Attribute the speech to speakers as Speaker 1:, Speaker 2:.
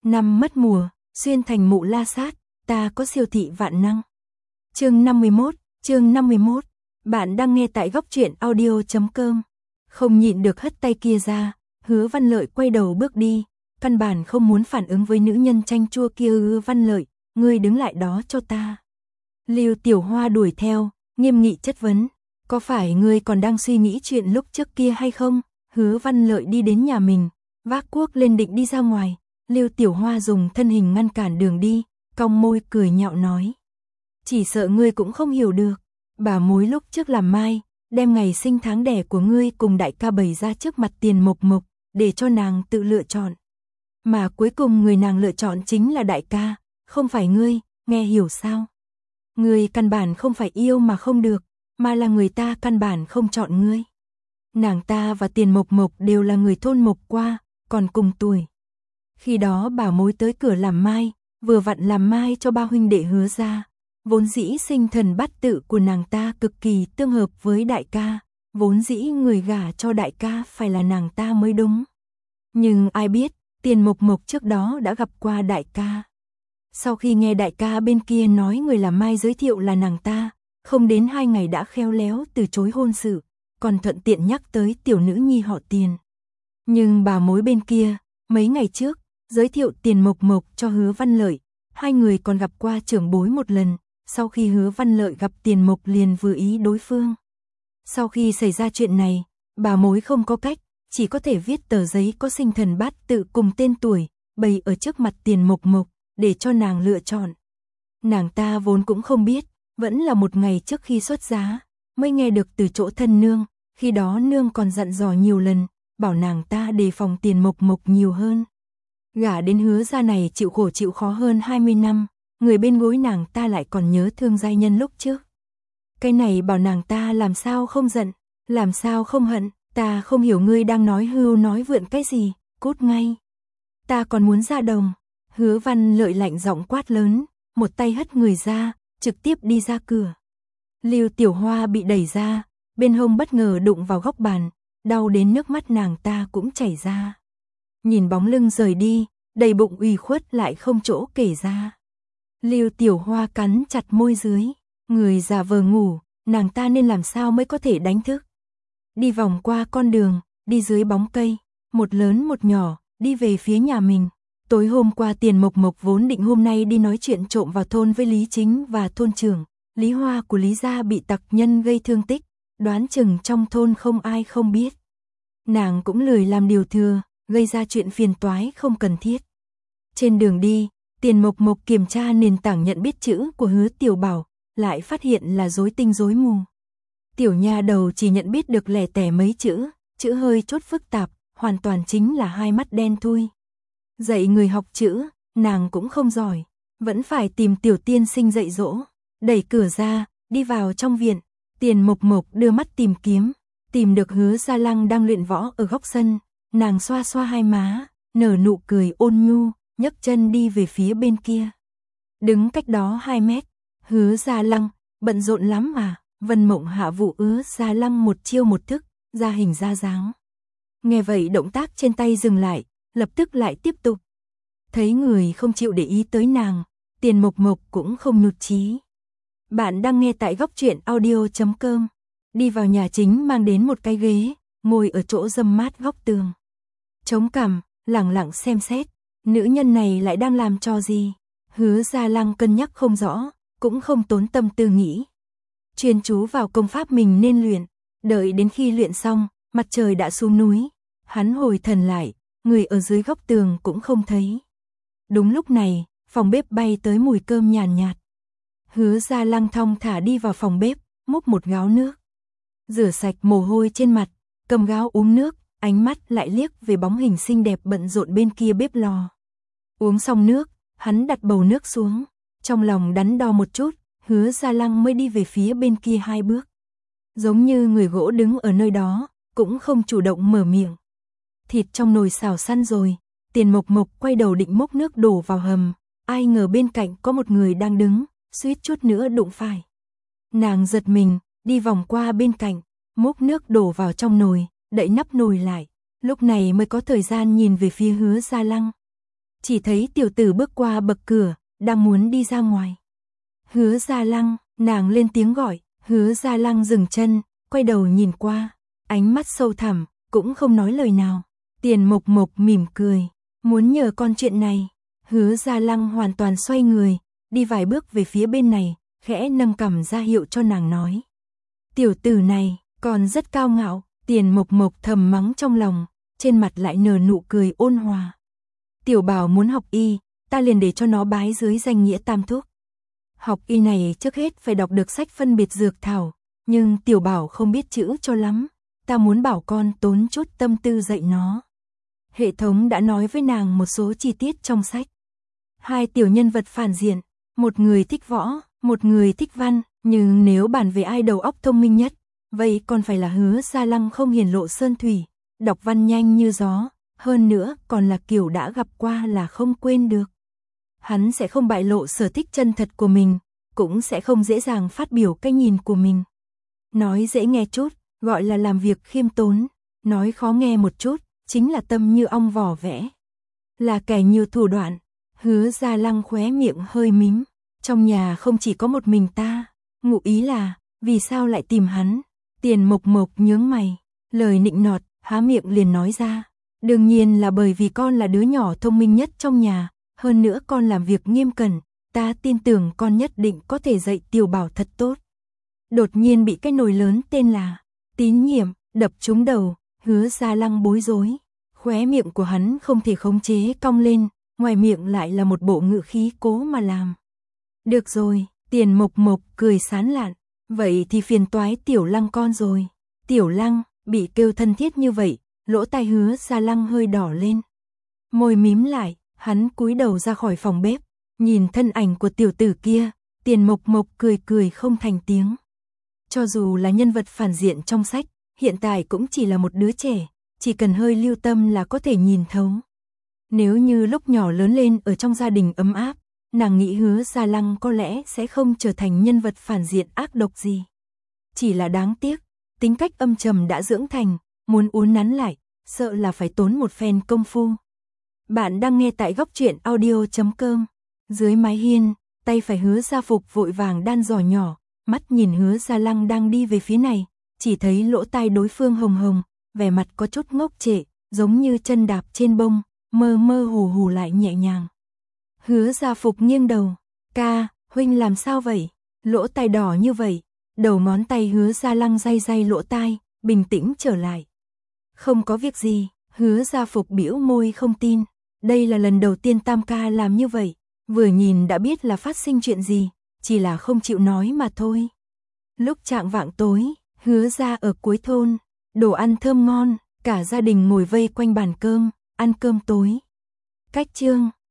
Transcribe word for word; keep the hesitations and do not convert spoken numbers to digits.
Speaker 1: Năm mất mùa, xuyên thành mụ la sát, ta có siêu thị vạn năng. Chương năm mươi mốt, chương năm mươi mốt. Bạn đang nghe tại góc truyện audio chấm com. Không nhịn được hất tay kia ra, Hứa Văn Lợi quay đầu bước đi, căn bản không muốn phản ứng với nữ nhân chanh chua kia. Hứa Văn Lợi, ngươi đứng lại đó cho ta. Lưu Tiểu Hoa đuổi theo, nghiêm nghị chất vấn, có phải ngươi còn đang suy nghĩ chuyện lúc trước kia hay không? Hứa Văn Lợi đi đến nhà mình, vác cuốc lên định đi ra ngoài. Lưu Tiểu Hoa dùng thân hình ngăn cản đường đi, cong môi cười nhạo nói. Chỉ sợ ngươi cũng không hiểu được, bà mối lúc trước làm mai, đem ngày sinh tháng đẻ của ngươi cùng đại ca bày ra trước mặt Tiền Mộc Mộc, để cho nàng tự lựa chọn. Mà cuối cùng người nàng lựa chọn chính là đại ca, không phải ngươi, nghe hiểu sao? Ngươi căn bản không phải yêu mà không được, mà là người ta căn bản không chọn ngươi. Nàng ta và Tiền Mộc Mộc đều là người thôn Mộc Qua, còn cùng tuổi. Khi đó bà mối tới cửa làm mai, vừa vặn làm mai cho ba huynh đệ Hứa gia. Vốn dĩ sinh thần bát tự của nàng ta cực kỳ tương hợp với đại ca, vốn dĩ người gả cho đại ca phải là nàng ta mới đúng. Nhưng ai biết, Tiền Mộc Mộc trước đó đã gặp qua đại ca. Sau khi nghe đại ca bên kia nói người làm mai giới thiệu là nàng ta, không đến hai ngày đã khéo léo từ chối hôn sự, còn thuận tiện nhắc tới tiểu nữ nhi họ Tiền. Nhưng bà mối bên kia, mấy ngày trước, giới thiệu Tiền Mộc Mộc cho Hứa Văn Lợi, hai người còn gặp qua trưởng bối một lần. Sau khi Hứa Văn Lợi gặp Tiền Mộc liền vừa ý đối phương. Sau khi xảy ra chuyện này, bà mối không có cách, chỉ có thể viết tờ giấy có sinh thần bát tự cùng tên tuổi, bày ở trước mặt Tiền Mộc Mộc, để cho nàng lựa chọn. Nàng ta vốn cũng không biết, vẫn là một ngày trước khi xuất giá, mới nghe được từ chỗ thân nương, khi đó nương còn dặn dò nhiều lần, bảo nàng ta đề phòng Tiền Mộc Mộc nhiều hơn. Gả đến Hứa gia này chịu khổ chịu khó hơn hai mươi năm. Người bên gối nàng ta lại còn nhớ thương giai nhân lúc trước. Cái này bảo nàng ta làm sao không giận, làm sao không hận, ta không hiểu ngươi đang nói hưu nói vượn cái gì, cút ngay. Ta còn muốn ra đồng. Hứa Văn Lợi lạnh giọng quát lớn, một tay hất người ra, trực tiếp đi ra cửa. Lưu Tiểu Hoa bị đẩy ra, bên hông bất ngờ đụng vào góc bàn, đau đến nước mắt nàng ta cũng chảy ra. Nhìn bóng lưng rời đi, đầy bụng ủy khuất lại không chỗ kể ra. Lưu Tiểu Hoa cắn chặt môi dưới, người già vờ ngủ, nàng ta nên làm sao mới có thể đánh thức. Đi vòng qua con đường, đi dưới bóng cây, một lớn một nhỏ, đi về phía nhà mình. Tối hôm qua Tiền Mộc Mộc vốn định hôm nay đi nói chuyện trộm vào thôn với Lý Chính và thôn trưởng. Lý Hoa của Lý gia bị tặc nhân gây thương tích, đoán chừng trong thôn không ai không biết. Nàng cũng lười làm điều thừa, gây ra chuyện phiền toái không cần thiết. Trên đường đi, Tiền Mộc Mộc kiểm tra nền tảng nhận biết chữ của Hứa Tiểu Bảo, lại phát hiện là rối tinh rối mù. Tiểu nha đầu chỉ nhận biết được lẻ tẻ mấy chữ, chữ hơi chút phức tạp, hoàn toàn chính là hai mắt đen thui. Dạy người học chữ, nàng cũng không giỏi, vẫn phải tìm tiểu tiên sinh dạy dỗ. Đẩy cửa ra, đi vào trong viện, Tiền Mộc Mộc đưa mắt tìm kiếm, tìm được Hứa Gia Lăng đang luyện võ ở góc sân, nàng xoa xoa hai má, nở nụ cười ôn nhu, nhấc chân đi về phía bên kia. Đứng cách đó hai mét, Hứa Gia Lăng, bận rộn lắm à? Vân Mộng hạ vụ Hứa Gia Lăng một chiêu một thức, ra hình ra dáng. Nghe vậy động tác trên tay dừng lại, lập tức lại tiếp tục. Thấy người không chịu để ý tới nàng, Tiền Mộc Mộc cũng không nhụt chí. Bạn đang nghe tại góc truyện audio chấm com. Đi vào nhà chính mang đến một cái ghế, ngồi ở chỗ râm mát góc tường. Chống cằm, lẳng lặng xem xét. Nữ nhân này lại đang làm trò gì? Hứa Gia Lăng cân nhắc không rõ, cũng không tốn tâm tư nghĩ. Chuyên chú vào công pháp mình nên luyện, đợi đến khi luyện xong, mặt trời đã xuống núi. Hắn hồi thần lại, người ở dưới góc tường cũng không thấy. Đúng lúc này, phòng bếp bay tới mùi cơm nhàn nhạt. Hứa Gia Lăng thong thả đi vào phòng bếp, múc một gáo nước. Rửa sạch mồ hôi trên mặt, cầm gáo uống nước, ánh mắt lại liếc về bóng hình xinh đẹp bận rộn bên kia bếp lò. Uống xong nước, hắn đặt bầu nước xuống, trong lòng đắn đo một chút, Hứa Gia Lăng mới đi về phía bên kia hai bước. Giống như người gỗ đứng ở nơi đó, cũng không chủ động mở miệng. Thịt trong nồi xào săn rồi, Tiền Mộc Mộc quay đầu định múc nước đổ vào hầm, ai ngờ bên cạnh có một người đang đứng, suýt chút nữa đụng phải. Nàng giật mình, đi vòng qua bên cạnh, múc nước đổ vào trong nồi, đậy nắp nồi lại, lúc này mới có thời gian nhìn về phía Hứa Gia Lăng. chỉ thấy tiểu tử bước qua bậc cửa, đang muốn đi ra ngoài. Hứa Gia Lăng, nàng lên tiếng gọi, Hứa Gia Lăng dừng chân, quay đầu nhìn qua, ánh mắt sâu thẳm, cũng không nói lời nào. Tiền Mộc Mộc mỉm cười, muốn nhờ con chuyện này. Hứa Gia Lăng hoàn toàn xoay người, đi vài bước về phía bên này, khẽ nâng cằm ra hiệu cho nàng nói. Tiểu tử này, còn rất cao ngạo. Tiền Mộc Mộc thầm mắng trong lòng, trên mặt lại nở nụ cười ôn hòa. Tiểu Bảo muốn học y, ta liền để cho nó bái dưới danh nghĩa Tam Thúc. Học y này trước hết phải đọc được sách phân biệt dược thảo, nhưng Tiểu Bảo không biết chữ cho lắm, ta muốn bảo con tốn chút tâm tư dạy nó. Hệ thống đã nói với nàng một số chi tiết trong sách. Hai tiểu nhân vật phản diện, một người thích võ, một người thích văn, nhưng nếu bàn về ai đầu óc thông minh nhất, vậy còn phải là Hứa Gia Lăng không hiển lộ sơn thủy, đọc văn nhanh như gió, hơn nữa còn là kiểu đã gặp qua là không quên được. Hắn sẽ không bại lộ sở thích chân thật của mình, cũng sẽ không dễ dàng phát biểu cái nhìn của mình. Nói dễ nghe chút, gọi là làm việc khiêm tốn, nói khó nghe một chút, chính là tâm như ong vỏ vẽ. Là kẻ nhiều thủ đoạn. Hứa Gia Lăng khóe miệng hơi mím, trong nhà không chỉ có một mình ta, ngụ ý là, vì sao lại tìm hắn? Tiền Mộc Mộc nhướng mày, lời nịnh nọt, há miệng liền nói ra. Đương nhiên là bởi vì con là đứa nhỏ thông minh nhất trong nhà, hơn nữa con làm việc nghiêm cẩn, ta tin tưởng con nhất định có thể dạy Tiểu Bảo thật tốt. Đột nhiên bị cái nồi lớn tên là tín nhiệm, đập trúng đầu, Hứa Gia Lăng bối rối, khóe miệng của hắn không thể khống chế cong lên, ngoài miệng lại là một bộ ngữ khí cố mà làm. Được rồi, Tiền Mộc Mộc cười sán lạn, vậy thì phiền toái Tiểu Lăng con rồi. Tiểu Lăng, bị kêu thân thiết như vậy, lỗ tai Hứa Gia Lăng hơi đỏ lên. Môi mím lại, hắn cúi đầu ra khỏi phòng bếp, nhìn thân ảnh của tiểu tử kia, Tiền Mộc Mộc cười cười không thành tiếng. Cho dù là nhân vật phản diện trong sách, hiện tại cũng chỉ là một đứa trẻ, chỉ cần hơi lưu tâm là có thể nhìn thấu. Nếu như lúc nhỏ lớn lên ở trong gia đình ấm áp, nàng nghĩ Hứa Gia Lăng có lẽ sẽ không trở thành nhân vật phản diện ác độc gì. Chỉ là đáng tiếc, tính cách âm trầm đã dưỡng thành, muốn uốn nắn lại, sợ là phải tốn một phen công phu. Bạn đang nghe tại góc truyện audio chấm com. Dưới mái hiên, tay phải Hứa Gia Phục vội vàng đan giò nhỏ, mắt nhìn Hứa Gia Lăng đang đi về phía này, chỉ thấy lỗ tai đối phương hồng hồng, vẻ mặt có chút ngốc trệ, giống như chân đạp trên bông, mơ mơ hồ hồ lại nhẹ nhàng. Hứa Gia Phục nghiêng đầu, ca, huynh làm sao vậy? Lỗ tai đỏ như vậy, đầu ngón tay Hứa Gia Lăng day day lỗ tai, bình tĩnh trở lại. Không có việc gì, Hứa Gia Phục bĩu môi không tin, đây là lần đầu tiên Tam ca làm như vậy, vừa nhìn đã biết là phát sinh chuyện gì, chỉ là không chịu nói mà thôi. Lúc chạng vạng tối, Hứa Gia ở cuối thôn, đồ ăn thơm ngon, cả gia đình ngồi vây quanh bàn cơm, ăn cơm tối. Cách chương